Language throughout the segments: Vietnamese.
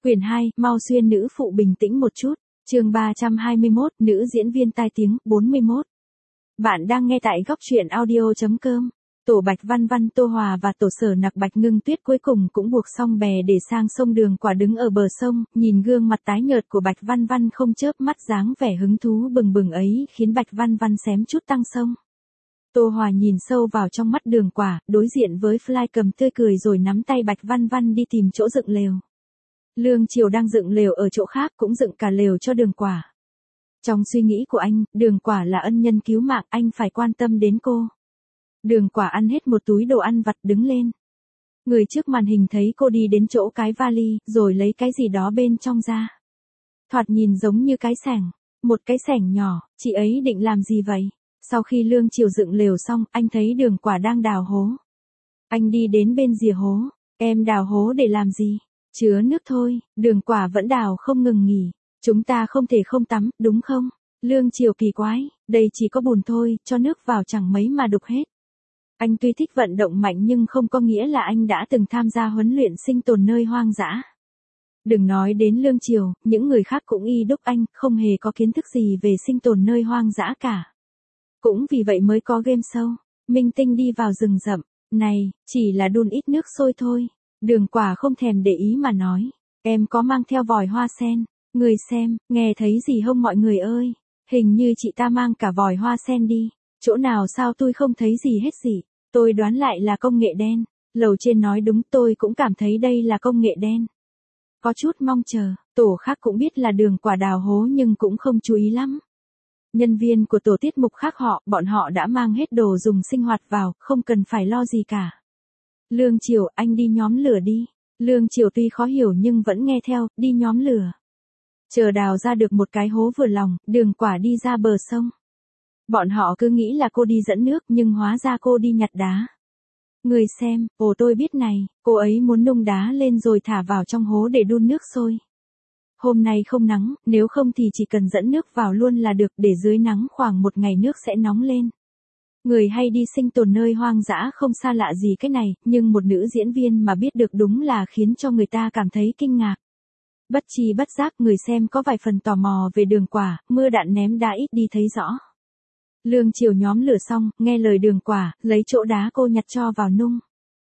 Quyển 2, mau xuyên nữ phụ bình tĩnh một chút. Chương 321, nữ diễn viên tai tiếng, 41. Bạn đang nghe tại góc truyện audio.com. Tổ Bạch Văn Văn, Tô Hòa và tổ Sở Nặc Bạch Ngưng Tuyết cuối cùng cũng buộc xong bè để sang sông Đường Quả đứng ở bờ sông, nhìn gương mặt tái nhợt của Bạch Văn Văn không chớp mắt, dáng vẻ hứng thú bừng bừng ấy khiến Bạch Văn Văn xém chút tăng sông. Tô Hòa nhìn sâu vào trong mắt Đường Quả, đối diện với Fly cầm tươi cười rồi nắm tay Bạch Văn Văn đi tìm chỗ dựng lều. Lương Triều đang dựng lều ở chỗ khác, cũng dựng cả lều cho Đường Quả. Trong suy nghĩ của anh, Đường Quả là ân nhân cứu mạng, anh phải quan tâm đến cô. Đường Quả ăn hết một túi đồ ăn vặt đứng lên. Người trước màn hình thấy cô đi đến chỗ cái vali, rồi lấy cái gì đó bên trong ra. Thoạt nhìn giống như cái xẻng, một cái xẻng nhỏ, chị ấy định làm gì vậy? Sau khi Lương Triều dựng lều xong, anh thấy Đường Quả đang đào hố. Anh đi đến bên rìa hố, em đào hố để làm gì? Chứa nước thôi. Đường Quả vẫn đào không ngừng nghỉ. Chúng ta không thể không tắm, đúng không? Lương Triều kỳ quái, đây chỉ có bùn thôi, cho nước vào chẳng mấy mà đục hết. Anh tuy thích vận động mạnh nhưng không có nghĩa là anh đã từng tham gia huấn luyện sinh tồn nơi hoang dã. Đừng nói đến Lương Triều, những người khác cũng y đúc anh, không hề có kiến thức gì về sinh tồn nơi hoang dã cả. Cũng vì vậy mới có game show, minh tinh đi vào rừng rậm. Này, chỉ là đun ít nước sôi thôi. Đường Quả không thèm để ý mà nói, em có mang theo vòi hoa sen. Người xem, nghe thấy gì không mọi người ơi? Hình như chị ta mang cả vòi hoa sen đi. Chỗ nào sao tôi không thấy gì hết gì? Tôi đoán lại là công nghệ đen. Lầu trên nói đúng, tôi cũng cảm thấy đây là công nghệ đen. Có chút mong chờ, tổ khác cũng biết là Đường Quả đào hố nhưng cũng không chú ý lắm. Nhân viên của tổ tiết mục khác bọn họ đã mang hết đồ dùng sinh hoạt vào, không cần phải lo gì cả. Lương Triều, anh đi nhóm lửa đi. Lương Triều tuy khó hiểu nhưng vẫn nghe theo, đi nhóm lửa. Chờ đào ra được một cái hố vừa lòng, Đường Quả đi ra bờ sông. Bọn họ cứ nghĩ là cô đi dẫn nước nhưng hóa ra cô đi nhặt đá. Người xem, ồ tôi biết này, cô ấy muốn nung đá lên rồi thả vào trong hố để đun nước sôi. Hôm nay không nắng, nếu không thì chỉ cần dẫn nước vào luôn là được, để dưới nắng khoảng một ngày nước sẽ nóng lên. Người hay đi sinh tồn nơi hoang dã không xa lạ gì cái này, nhưng một nữ diễn viên mà biết được đúng là khiến cho người ta cảm thấy kinh ngạc. Bất chi bất giác người xem có vài phần tò mò về Đường Quả, mưa đạn ném đá ít đi thấy rõ. Lương Triều nhóm lửa xong, nghe lời Đường Quả, lấy chỗ đá cô nhặt cho vào nung.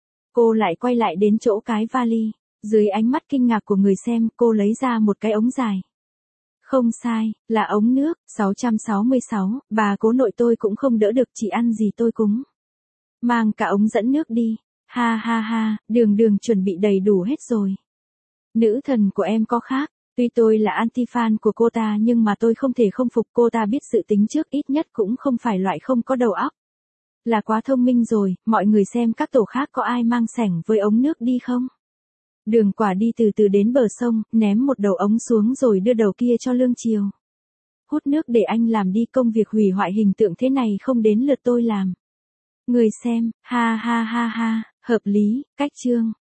Cô lại quay lại đến chỗ cái vali. Dưới ánh mắt kinh ngạc của người xem, cô lấy ra một cái ống dài. Không sai, là ống nước. 666, bà cố nội tôi cũng không đỡ được, chị ăn gì tôi cúng. Mang cả ống dẫn nước đi. Ha ha ha, Đường chuẩn bị đầy đủ hết rồi. Nữ thần của em có khác. Tuy tôi là anti-fan của cô ta nhưng mà tôi không thể không phục, cô ta biết dự tính trước, ít nhất cũng không phải loại không có đầu óc. Là quá thông minh rồi. Mọi người xem các tổ khác có ai mang xẻng với ống nước đi không? Đường Quả đi từ từ đến bờ sông, ném một đầu ống xuống rồi đưa đầu kia cho Lương Triều. Hút nước để anh làm đi, công việc hủy hoại hình tượng thế này không đến lượt tôi làm. Người xem, ha ha ha ha, hợp lý, cách chương.